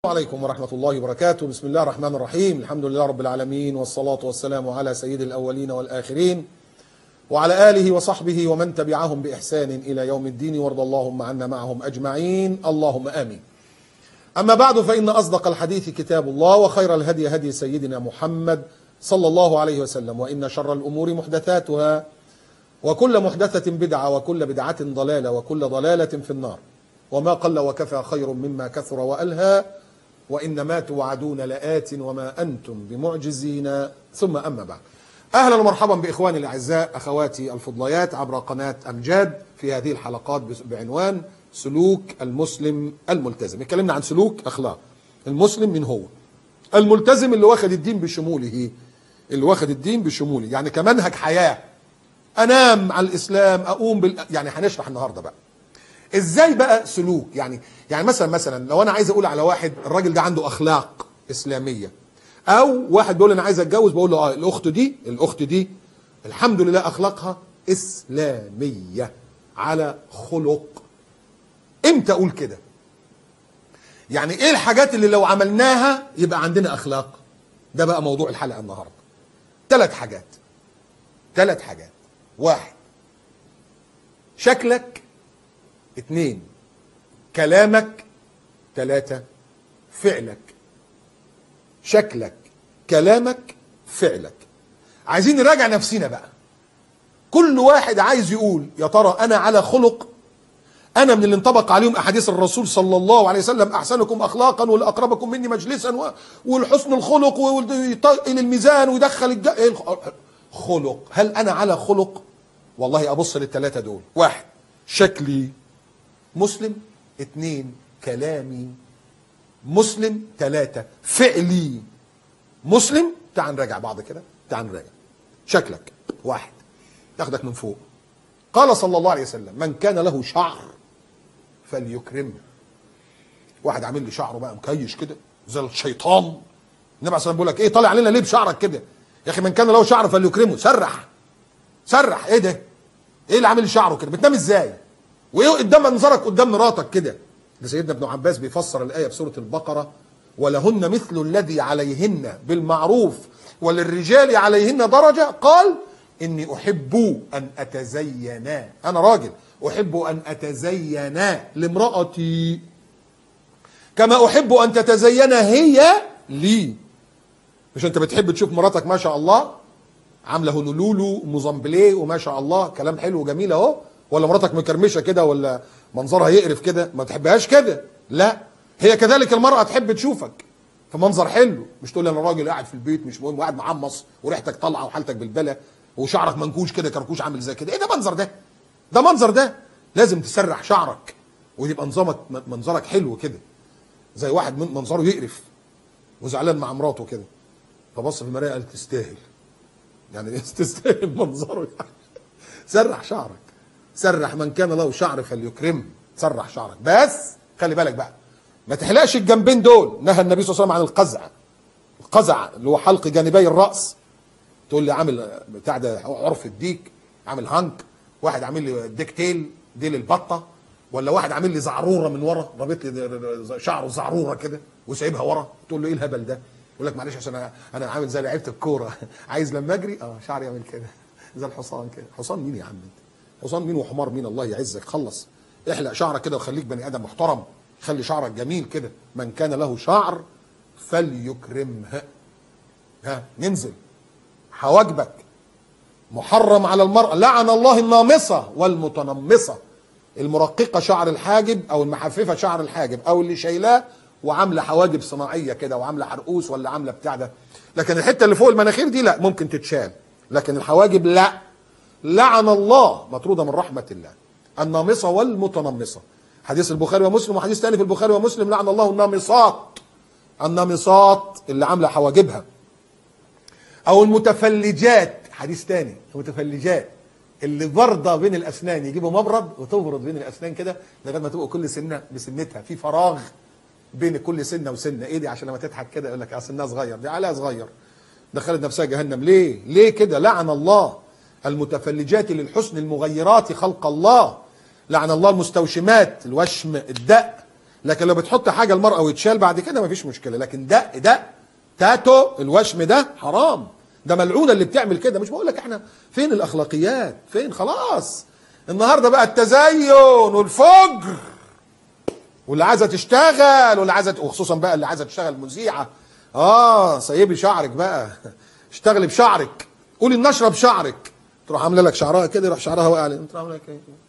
السلام عليكم ورحمة الله وبركاته. بسم الله الرحمن الرحيم. الحمد لله رب العالمين، والصلاة والسلام على سيد الأولين والآخرين وعلى آله وصحبه ومن تبعهم بإحسان إلى يوم الدين، وارض اللهم عنا معهم أجمعين، اللهم آمين. أما بعد، فإن أصدق الحديث كتاب الله، وخير الهدي هدي سيدنا محمد صلى الله عليه وسلم، وإن شر الأمور محدثاتها، وكل محدثة بدعة، وكل بدعة ضلالة، وكل ضلالة في النار. وما قل وكفى خير مما كثر وألهى، وإنما توعدون لآت وما أنتم بمعجزين. ثم أما بعد، أهلا ومرحبا بإخواني الأعزاء، أخواتي الفضليات، عبر قناة أمجاد في هذه الحلقات بعنوان سلوك المسلم الملتزم. اتكلمنا عن سلوك أخلاق المسلم. من هو الملتزم؟ اللي واخد الدين بشموله، اللي واخد الدين بشموله، يعني كمنهج حياة. أنام على الإسلام، أقوم يعني هنشرح النهاردة بقى ازاي بقى سلوك. يعني مثلا لو انا عايز اقول على واحد الراجل ده عنده اخلاق اسلاميه، او واحد بيقول انا عايز اتجوز، بقول له الاخت دي الحمد لله اخلاقها اسلاميه على خلق. امتى اقول كده؟ يعني ايه الحاجات اللي لو عملناها يبقى عندنا اخلاق؟ ده بقى موضوع الحلقه النهارده. ثلاث حاجات. واحد، شكلك. 2، كلامك. 3، فعلك. شكلك، كلامك، فعلك. عايزين نراجع نفسنا بقى. كل واحد عايز يقول يا ترى انا على خلق، انا من اللي انطبق عليهم احاديث الرسول صلى الله عليه وسلم: احسنكم اخلاقا والاقربكم مني مجلسا والحسن الخلق ويطئل الميزان ويدخل خلق. هل انا على خلق؟ والله ابص للثلاثه دول. 1، شكلي مسلم. 2، كلامي مسلم. 3، فعلي مسلم. تعال نراجع بعض كده، تعال نراجع. شكلك. 1، تاخدك من فوق. قال صلى الله عليه وسلم: من كان له شعر فليكرمه. واحد عامل لي شعره بقى مكيش كده زي الشيطان. النبي عليه الصلاه والسلام بيقول لك: ايه طالع علينا ليه بشعرك كده يا اخي؟ من كان له شعر فليكرمه. سرح. ايه ده؟ ايه اللي عامل شعره كده؟ بتنام ازاي؟ وايه قدام منظرك قدام مراتك كده؟ ده سيدنا ابن عباس بيفسر الايه في سوره البقره: ولهن مثل الذي عليهن بالمعروف وللرجال عليهن درجه. قال: اني احب ان اتزين، انا راجل احب ان اتزين لامراتي كما احب ان تتزين هي لي. مش انت بتحب تشوف مراتك ما شاء الله عامله هونولولو موزامبليه وما شاء الله كلام حلو وجميل اهو، ولا مراتك مكرمشه كده ولا منظرها يقرف كده؟ ما تحبهاش كده. لا، هي كذلك المرأة تحب تشوفك في منظر حلو. مش تقول انا راجل قاعد في البيت مش مهم وقاعد معمص وريحتك طالعه وحالتك بالبلا وشعرك منكوش كده كركوش عامل زي كده. ايه ده منظر ده؟ ده منظر ده. لازم تسرح شعرك ويبقى منظرك حلو كده، زي واحد منظره يقرف وزعلان مع مراته كده، فبص في المرايه قال تستاهل. يعني تستاهل منظره يعني. سرح شعرك. سرح. من كان له شعر فليكرمه. سرح شعرك، بس خلي بالك بقى ما تحلقش الجنبين دول. نهى النبي صلى الله عليه وسلم عن القزع اللي هو حلق جانبي الراس. تقول لي عامل بتاع ده عرف الديك، عامل هانك. واحد عامل لي ديك ديل البطه، ولا واحد عامل لي زعروره من ورا، رابط لي شعره زعروره كده وسايبها ورا. تقول له ايه الهبل ده؟ يقول لك معلش عشان انا عامل زي لعيبه الكوره عايز لما اجري شعري يعمل كده زي الحصان كده. حصان مين يا عم انت؟ حصان مين وحمار مين؟ الله يعزك. خلص احلق شعرك كده وخليك بني ادم محترم. خلي شعرك جميل كده. من كان له شعر فليكرمه. ننزل. حواجبك محرم على المرأة. لعن الله النامصة والمتنمصة، المرققة شعر الحاجب او المحففة شعر الحاجب، او اللي شايلاه وعامله حواجب صناعيه كده وعامله حرقوس ولا عامله بتاع ده. لكن الحته اللي فوق المناخير دي لا، ممكن تتشال، لكن الحواجب لا. لعن الله، مطروده من رحمه الله، النامصه والمتنمصه. حديث البخاري ومسلم، وحديث ثاني في البخاري ومسلم: لعن الله النامصات اللي عامله حواجبها، او المتفلجات. حديث ثاني: المتفلجات اللي برضه بين الاسنان، يجيبوا مبرد وتبرد بين الاسنان كده لغايه ما تبقى كل سنه بسنتها، في فراغ بين كل سنه وسنه. ايه دي؟ عشان لما تضحك كده يقول لك سنها صغير، دي عليها صغير، دخلت نفسها جهنم. ليه كده؟ لعن الله المتفلجات للحسن المغيرات خلق الله. لعن الله المستوشمات، الوشم، الدق، لكن لو بتحط حاجه المراه ويتشال بعد كده مفيش مشكله. لكن ده تاتو الوشم ده حرام، ده ملعونه اللي بتعمل كده. مش بقول لك احنا فين الاخلاقيات، فين؟ خلاص النهارده بقى التزين والفجر، واللي عايزه تشتغل واللي عايزه، وخصوصا بقى اللي عايزه تشتغل مذيعه، سيبي شعرك بقى، اشتغلي بشعرك، قولي النشره بشعرك، تروح عامله لك شعرها كده، يروح شعرها واقع عليه، تروح عامله لك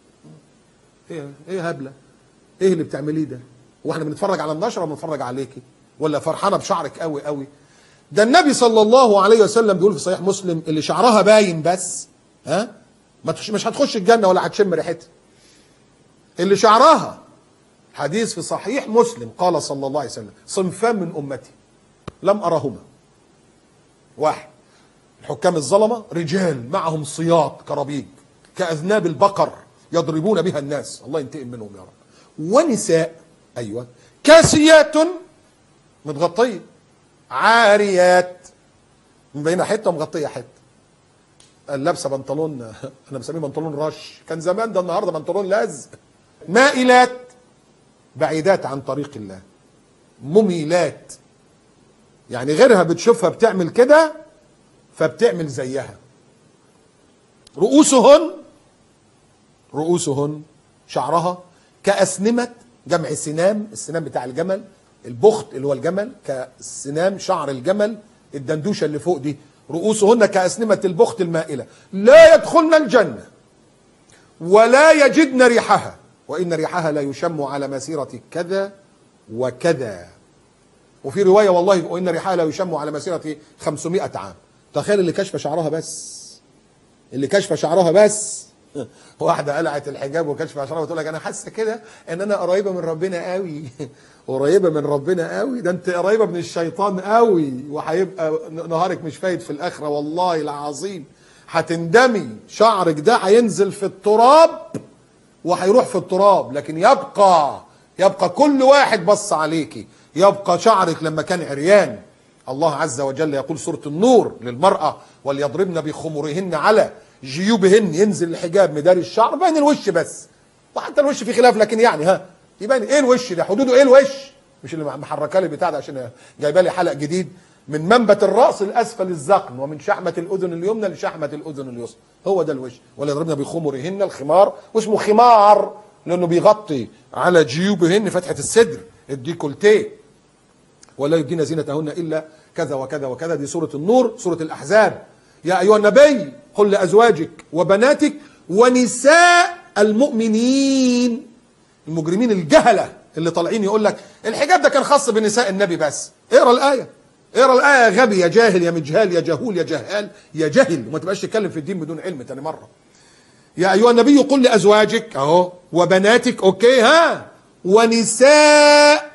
ايه هبله، ايه اللي بتعمليه ده؟ واحنا بنتفرج على النشره وبنتفرج عليكي، ولا فرحانه بشعرك قوي قوي؟ ده النبي صلى الله عليه وسلم بيقول في صحيح مسلم اللي شعرها باين بس مش هتخش الجنه ولا هتشم ريحتها. اللي شعرها، حديث في صحيح مسلم قال صلى الله عليه وسلم صنفان من امتي لم ارهما. واحد، الحكام الظلمه، رجال معهم صياط كرابيج كاذناب البقر يضربون بها الناس، الله ينتقم منهم يا رب. ونساء، ايوه، كاسيات متغطيه، عاريات مبينه حته ومغطيه حته، لابسه بنطلون انا بسميه بنطلون رش، كان زمان، ده النهارده بنطلون لازق. مائلات، بعيدات عن طريق الله، مميلات، يعني غيرها بتشوفها بتعمل كده فبتعمل زيها. رؤوسهن شعرها كأسنمة، جمع سنام، السنام بتاع الجمل، البخت اللي هو الجمل كسنام شعر الجمل، الدندوشه اللي فوق دي. رؤوسهن كأسنمة البخت المائلة، لا يدخلن الجنة ولا يجدن ريحها، وإن ريحها لا يشم على مسيرة كذا وكذا. وفي رواية والله وإن ريحها لا يشم على مسيرة 500 عام. تخيل اللي كشف شعرها بس، واحدة قلعت الحجاب وكشف شعرها وتقول لك أنا حاسة كده إن أنا قريبة من ربنا قوي. قريبة من ربنا قوي؟ ده أنت قريبة من الشيطان قوي، وهيبقى نهارك مش فايت في الآخرة والله العظيم، هتندمي. شعرك ده هينزل في التراب وهيروح في التراب، لكن يبقى كل واحد بص عليكي، يبقى شعرك لما كان عريان. الله عز وجل يقول سورة النور للمرأة وليضربن بخمرهن على جيوبهن، ينزل الحجاب مداري الشعر، باين الوش بس، وحتى الوش في خلاف، لكن يعني يبان ايه الوش ده، حدوده ايه الوش، مش اللي محركه لي بتاع ده عشان جايبه لي حلق جديد، من منبت الراس الاسفل الذقن، ومن شحمه الاذن اليمنى لشحمه الاذن اليسرى، هو ده الوش. وليضربن بخمرهن، الخمار، واسمه خمار لانه بيغطي على جيوبهن فتحه الصدر، الديكولتيه، ولا يبدين زينتهن الا كذا وكذا وكذا. دي سوره النور. سوره الاحزاب، يا ايها النبي قل لازواجك وبناتك ونساء المؤمنين. المجرمين الجهله اللي طالعين يقول لك الحجاب ده كان خاص بنساء النبي بس، اقرا الايه يا غبي يا جاهل يا مجهال يا جهول يا جهال يا جهل، وما تبقاش تتكلم في الدين بدون علم. تاني مره، يا ايها النبي قل لازواجك اهو وبناتك، اوكي، ونساء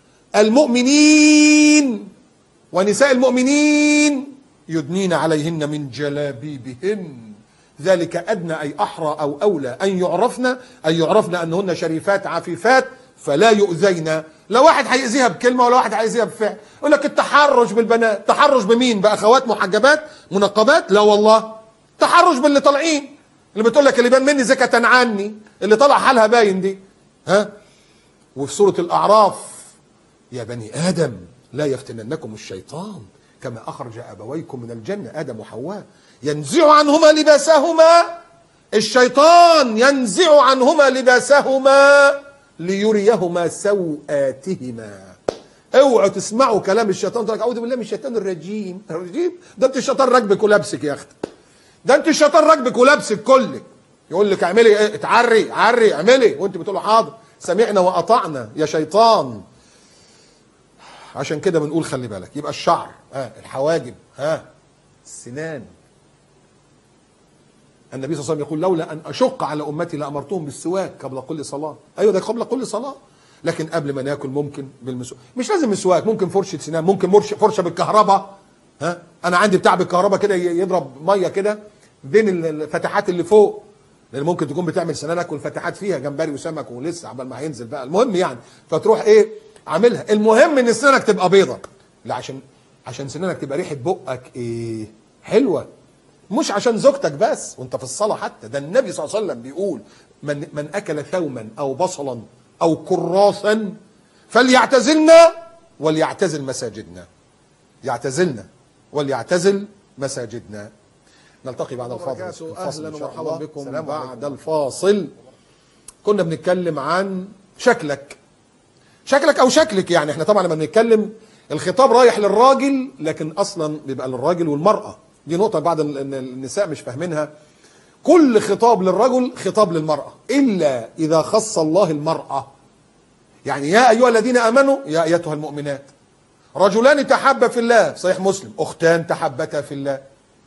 المؤمنين يدنين عليهن من جلابيبهن، ذلك ادنى اي احرى او اولى ان يعرفن انهن شريفات عفيفات فلا يؤذين. لا واحد هيأذيها بكلمه ولا واحد هيأذيها بفعل. يقول لك التحرش بالبنات، تحرش بمين؟ باخوات محجبات منقبات؟ لا والله، تحرش باللي طالعين، اللي بتقول لك اللي بان مني زكاة عني، اللي طلع حالها باين دي. وفي سورة الأعراف يا بني آدم لا يفتننكم الشيطان كما أخرج أبويكم من الجنة، آدم وحواء، ينزع عنهما لباسهما، الشيطان ينزع عنهما لباسهما ليريهما سوآتهما. اوعوا تسمعوا كلام الشيطان تقول لك اعوذ بالله من الشيطان الرجيم. ده انت الشيطان راكبك ولابسك يا اختي، ده انت الشيطان راكبك ولابسك كلك. يقول لك اعملي ايه، اتعري اعملي، وانت بتقول له حاضر سمعنا واطعنا يا شيطان. عشان كده بنقول خلي بالك. يبقى الشعر، الحواجب، السنان. النبي صلى الله عليه وسلم يقول لولا ان اشق على امتي لامرتهم بالسواك قبل كل صلاه. ايوه ده قبل كل صلاه، لكن قبل ما ناكل ممكن بالمسواك. مش لازم مسواك، ممكن فرشه سنان، ممكن فرشه بالكهرباء. انا عندي بتاع بالكهرباء كده يضرب ميه كده بين الفتحات اللي فوق، لان ممكن تكون بتعمل سنانك والفتحات فيها جمبري وسمك ولسه عبال ما هينزل بقى. المهم يعني فتروح ايه عاملها. المهم ان سنانك تبقى بيضه، لا عشان سنانك تبقى ريحه بقك ايه حلوه، مش عشان زوجتك بس وانت في الصلاه حتى. ده النبي صلى الله عليه وسلم بيقول من اكل ثوما او بصلا او كراسا فليعتزلنا وليعتزل مساجدنا. يعتزلنا وليعتزل مساجدنا. نلتقي بعد الفاصل. اهلا ومرحبا بكم بعد الفاصل. كنا بنتكلم عن شكلك او شكلك. يعني احنا طبعا لما بنتكلم الخطاب رايح للراجل، لكن اصلا بيبقى للراجل والمرأة. دي نقطة بعض النساء مش فاهمينها. كل خطاب للرجل خطاب للمرأة، الا اذا خص الله المرأة. يعني يا ايها الذين امنوا يا ايتها المؤمنات، رجلان تحابا في الله، صحيح مسلم، اختان تحبتا في الله.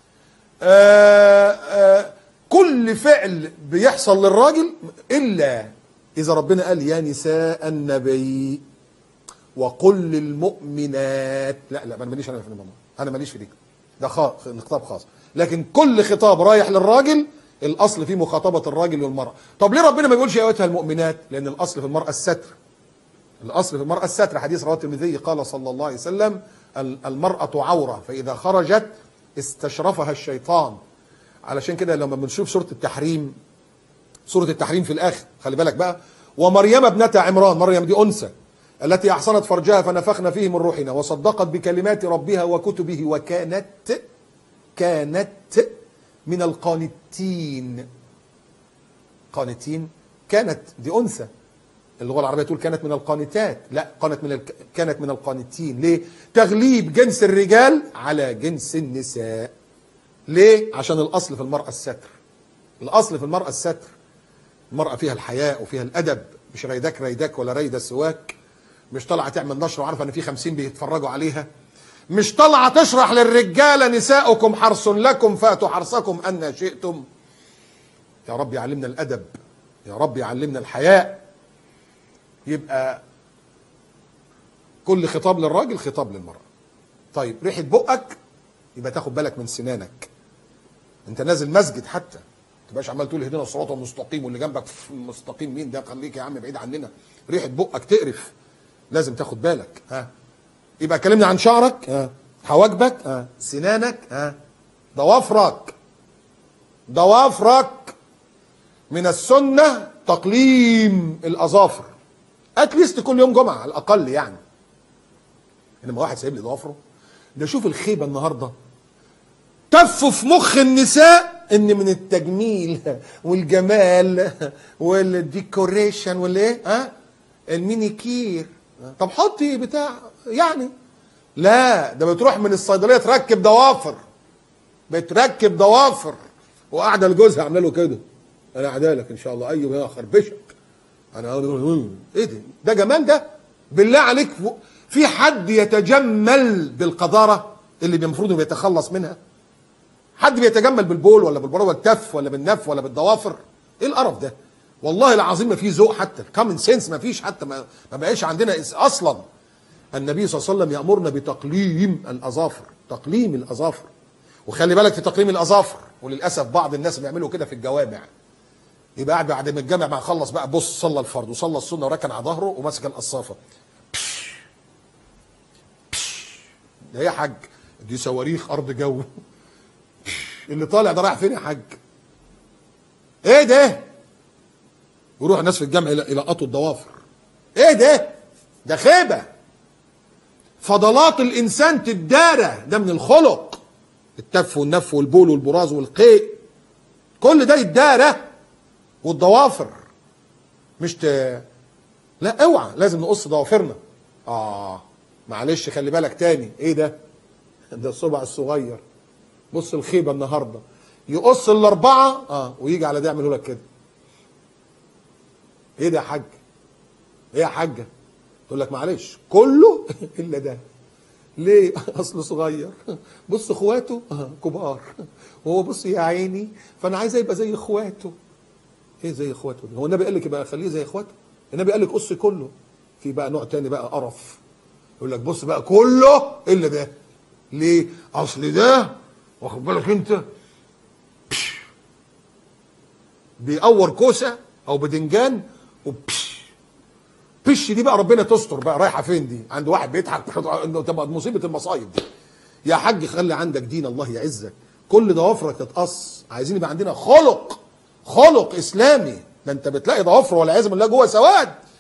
كل فعل بيحصل للراجل الا اذا ربنا قال يا نساء النبي وقل للمؤمنات. لا انا ماليش، انا في الموضوع، انا ماليش في دي، ده خطاب خاص. لكن كل خطاب رايح للراجل الاصل فيه مخاطبه الراجل والمراه. طب ليه ربنا ما بيقولش يا ايتها المؤمنات؟ لان الاصل في المراه الستر. الاصل في المراه الستر. حديث رواه الترمذي قال صلى الله عليه وسلم المراه عوره فاذا خرجت استشرفها الشيطان. علشان كده لما بنشوف سوره التحريم، سوره التحريم في الاخر خلي بالك بقى، ومريم ابنه عمران، مريم دي انثى، التي احصنت فرجها فنفخنا فيه من روحنا وصدقت بكلمات ربها وكتبه كانت من القانتين. قانتين، كانت دي انثى. اللغه العربيه تقول كانت من القانتات، لا كانت من القانتين. ليه؟ تغليب جنس الرجال على جنس النساء. ليه؟ عشان الاصل في المراه الستر. الاصل في المراه الستر. المراه فيها الحياء وفيها الادب، مش ريداك ولا ريدة سواك. مش طالعه تعمل نشر وعارفه ان في 50 بيتفرجوا عليها. مش طالعه تشرح للرجاله نساؤكم حرث لكم فاتوا حرثكم ان شئتم. يا رب يعلمنا الادب، يا رب يعلمنا الحياء. يبقى كل خطاب للراجل خطاب للمرأة. طيب ريحة بقك يبقى تاخد بالك من سنانك. انت نازل مسجد حتى ما تبقاش عمال تقول اهدنا الصراط المستقيم واللي جنبك مستقيم مين ده، خليك يا عم بعيد عننا. ريحة بقك تقرف، لازم تاخد بالك. يبقى اتكلمنا عن شعرك، حواجبك، سنانك، ضوافرك. من السنة تقليم الأظافر اتليست كل يوم جمعة على الأقل. يعني انما واحد سايب لي ضوافره ده، شوف الخيبة النهاردة تفوا في مخ النساء ان من التجميل والجمال والديكوريشن والايه المينيكير. طب حطي بتاع يعني. لا ده بتروح من الصيدليه تركب ضوافر، بتركب ضوافر وقاعده لجوزها عامله له كده، انا عدالك ان شاء الله، ايوه يا خربشك انا ايه ده جمال ده؟ بالله عليك في حد يتجمل بالقذاره اللي المفروض انه يتخلص منها؟ حد بيتجمل بالبول ولا بالبروه التف ولا بالنف ولا بالضوافر؟ ايه القرف ده؟ والله العظيم ما في ذوق، حتى الكومن سنس ما فيش، حتى ما بقاش عندنا اصلا. النبي صلى الله عليه وسلم يامرنا بتقليم الاظافر، تقليم الاظافر. وخلي بالك في تقليم الاظافر، وللاسف بعض الناس بيعملوا كده في الجوامع، يبقى قاعد بعد ما الجامع ما خلص بقى، بص صلى الفرض وصلى السنه وركن على ظهره وماسك القصافه. ده يا حاج دي صواريخ ارض جو. اللي طالع ده رايح فين يا حاج؟ ايه ده؟ ويروح الناس في الجامع يلقطوا الضوافر. ايه ده؟ ده خيبه. فضلات الانسان تدارى، ده من الخلق. التف والنف والبول والبراز والقيء كل ده يتدارى. والضوافر مش لا اوعى، لازم نقص ضوافرنا. معلش خلي بالك تاني. ايه ده؟ ده الصبع الصغير. بص الخيبه النهارده، يقص الاربعه ويجي على ده يعمله لك كده. ايه ده يا حاج؟ ايه يا حاجه؟ تقول لك معلش كله الا ده. ليه؟ اصله صغير. بص اخواته كبار، وهو بص يا عيني فانا عايز يبقى زي اخواته. ايه زي اخواته؟ هو النبي قال لك يبقى خليه زي اخواته؟ النبي قال لك قص كله. في بقى نوع تاني بقى قرف، يقول لك بص بقى كله الا ده. ليه؟ اصل ده واخد بالك انت بيقور كوسه او بدنجان بش دي بقى ربنا تستر بقى رايحه فين دي؟ عند واحد بيضحك انه تبقى مصيبه المصايب دي. يا حاج خلي عندك دين، الله يعزك. كل ضوافرك تتقص. عايزين يبقى عندنا خلق اسلامي. ده انت بتلاقي ضوافر والعياذ بالله جوه سواد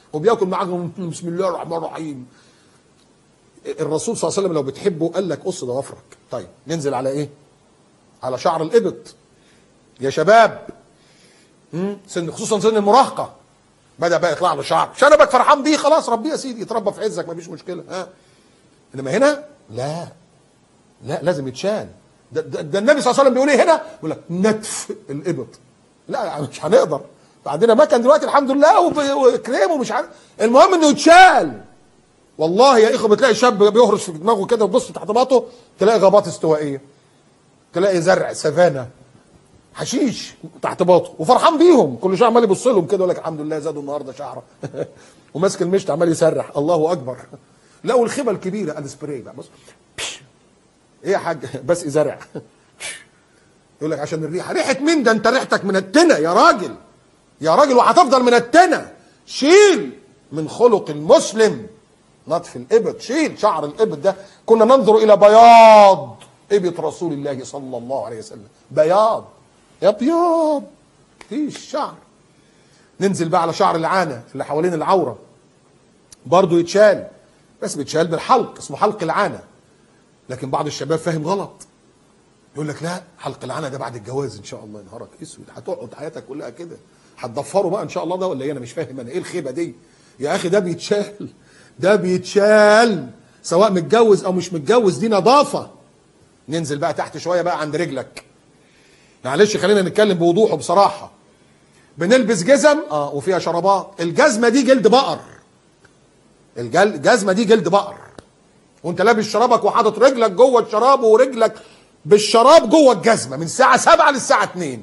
وبياكل معاهم بسم الله الرحمن الرحيم. الرسول صلى الله عليه وسلم لو بتحبه قال لك قص ضوافرك. طيب ننزل على ايه؟ على شعر الابط يا شباب. سن خصوصا سن المراهقه بدا بقى يطلع له شعر، شنبك فرحان بيه خلاص ربيه يا سيدي يتربى في عزك مفيش مشكله. انما هنا لا لازم يتشال. ده النبي صلى الله عليه وسلم بيقول ايه هنا؟ بيقول لك نتف الابط. لا مش هنقدر، عندنا مكن دلوقتي الحمد لله وكريم ومش عارف، المهم انه يتشال. والله يا اخوه بتلاقي شاب بيهرش في دماغه كده وتبص تحت باطه تلاقي غابات استوائيه، تلاقي زرع سافانا حشيش تحت باطه وفرحان بيهم، كل شويه عمال يبص لهم كده يقول لك الحمد لله زادوا النهارده شعره وماسك المشط عمال يسرح الله اكبر. لا والخيبه الكبيره السبراي بقى بص ايه يا حاج بس زرع يقول لك عشان الريحه. ريحه مين ده؟ انت ريحتك من التنه يا راجل، يا راجل وهتفضل من التنه. شيل من خلق المسلم نطف الابط، شيل شعر الابط ده. كنا ننظر الى بياض ابط رسول الله صلى الله عليه وسلم، بياض ابيض مفيش شعر. ننزل بقى على شعر العانه اللي حوالين العوره، برضه يتشال بس بيتشال بالحلق، اسمه حلق العانه. لكن بعض الشباب فاهم غلط، يقول لك لا حلق العانه ده بعد الجواز ان شاء الله. نهارك اسود، هتقعد حياتك كلها كده، هتضفره بقى ان شاء الله ده ولا ايه؟ انا مش فاهم انا ايه الخيبه دي يا اخي. ده بيتشال، ده بيتشال سواء متجوز او مش متجوز، دي نظافه. ننزل بقى تحت شويه بقى عند رجلك، معلش خلينا نتكلم بوضوح وبصراحه. بنلبس جزم وفيها شرابات، الجزمه دي جلد بقر، الجزمه دي جلد بقر، وانت لابس شرابك وحاطط رجلك جوه الشراب ورجلك بالشراب جوه الجزمه من الساعه 7 للساعه 2.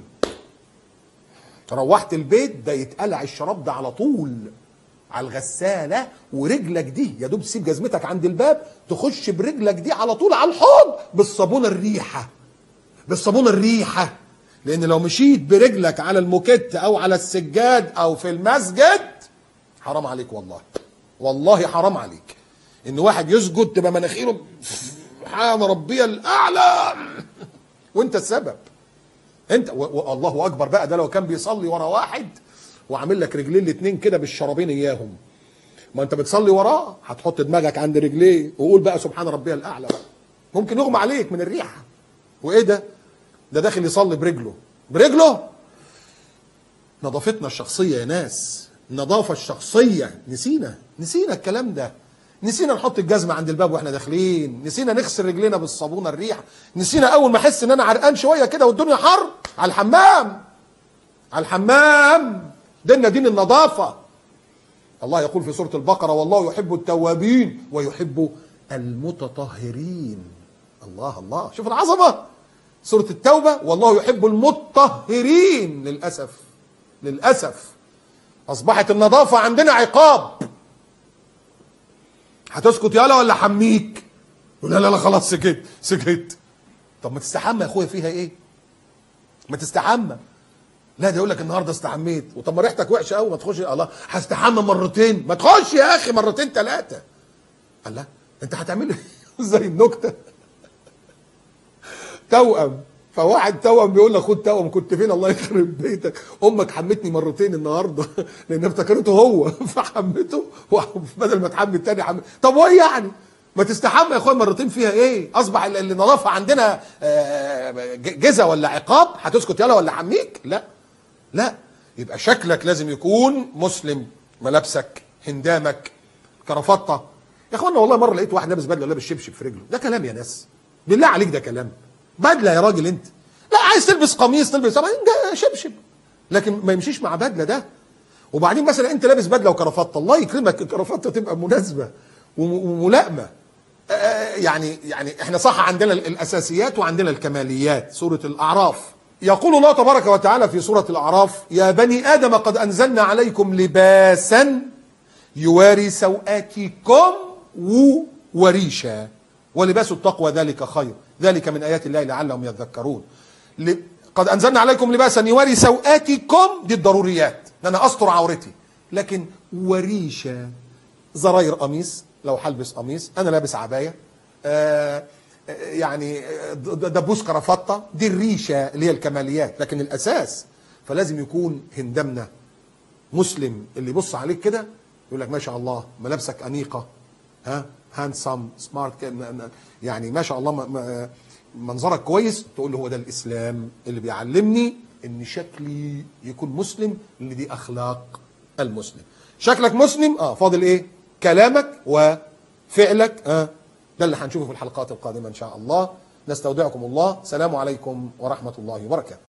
روحت البيت ده يتقلع الشراب ده على طول على الغساله، ورجلك دي يا دوب تسيب جزمتك عند الباب تخش برجلك دي على طول على الحوض بالصابونه الريحه، بالصابونه الريحه. لان لو مشيت برجلك على الموكيت او على السجاد او في المسجد حرام عليك، والله والله حرام عليك ان واحد يسجد تبقى مناخيره سبحان ربي الاعلى وانت السبب. انت والله اكبر بقى. ده لو كان بيصلي ورا واحد وعامل لك رجلين الاتنين كده بالشرابين اياهم، ما انت بتصلي وراه هتحط دماغك عند رجليه وقول بقى سبحان ربي الاعلى بقى، ممكن يغمى عليك من الريحه. وايه ده داخل يصلي برجله. نظافتنا الشخصيه يا ناس، النظافه الشخصيه نسينا الكلام ده. نسينا نحط الجزمه عند الباب واحنا داخلين، نسينا نغسل رجلينا بالصابونه الريحه، نسينا اول ما احس ان انا عرقان شويه كده والدنيا حر على الحمام. ديننا دين النظافه. الله يقول في سوره البقره والله يحب التوابين ويحب المتطهرين. الله شوف العظمه. سوره التوبه والله يحب المتطهرين. للاسف اصبحت النظافه عندنا عقاب. هتسكت يالا ولا حميك؟ لا خلاص سكت. طب ما تستحمى يا اخويا، فيها ايه؟ ما تستحمى. لا ده يقول لك النهارده استحميت، وطب ما ريحتك وحشه قوي ما تخش. الله هستحمى مرتين، ما تخش يا اخي مرتين 3. الله انت هتعمل زي النكته توأم، فواحد توأم بيقول لك خد توأم كنت فين الله يخرب بيتك، امك حمتني مرتين النهارده لان افتكرته هو فحمته بدل ما تحمي التاني حمت. طب وايه يعني؟ ما تستحمى يا اخويا مرتين، فيها ايه؟ اصبح النظافه عندنا جزا ولا عقاب؟ هتسكت يلا ولا حميك؟ لا يبقى شكلك لازم يكون مسلم، ملابسك هندامك كرافطه. يا اخوانا والله مره لقيت واحد لابس بدله ولابس شبشب في رجله، ده كلام يا ناس بالله عليك؟ ده كلام؟ بدله يا راجل انت، لا عايز تلبس قميص تلبس شبشب، لكن ما يمشيش مع بدله ده. وبعدين مثلا انت لابس بدله وكرافطه، الله يكرمك الكرافطه تبقى مناسبه وملائمه. يعني احنا صح عندنا الاساسيات وعندنا الكماليات. سوره الاعراف يقول الله تبارك وتعالى في سوره الاعراف يا بني ادم قد انزلنا عليكم لباسا يواري سوآتكم وريشا ولباس التقوى ذلك خير ذلك من ايات الله لعلهم يذكرون. قد انزلنا عليكم لباسا يواري سوآتكم، دي الضروريات ان انا استر عورتي، لكن وريشا زراير قميص لو هلبس قميص، انا لابس عبايه يعني دبوس كرافطه، دي الريشه اللي هي الكماليات، لكن الاساس فلازم يكون هندمنا مسلم اللي يبص عليك كده يقول لك ما شاء الله ملابسك انيقه، ها، هاندسم سمارت، يعني ما شاء الله منظرك كويس، تقول له هو ده الاسلام اللي بيعلمني ان شكلي يكون مسلم، اللي دي اخلاق المسلم. شكلك مسلم، فاضل ايه؟ كلامك وفعلك. ده اللي هنشوفه في الحلقات القادمه ان شاء الله. نستودعكم الله، سلام عليكم ورحمه الله وبركاته.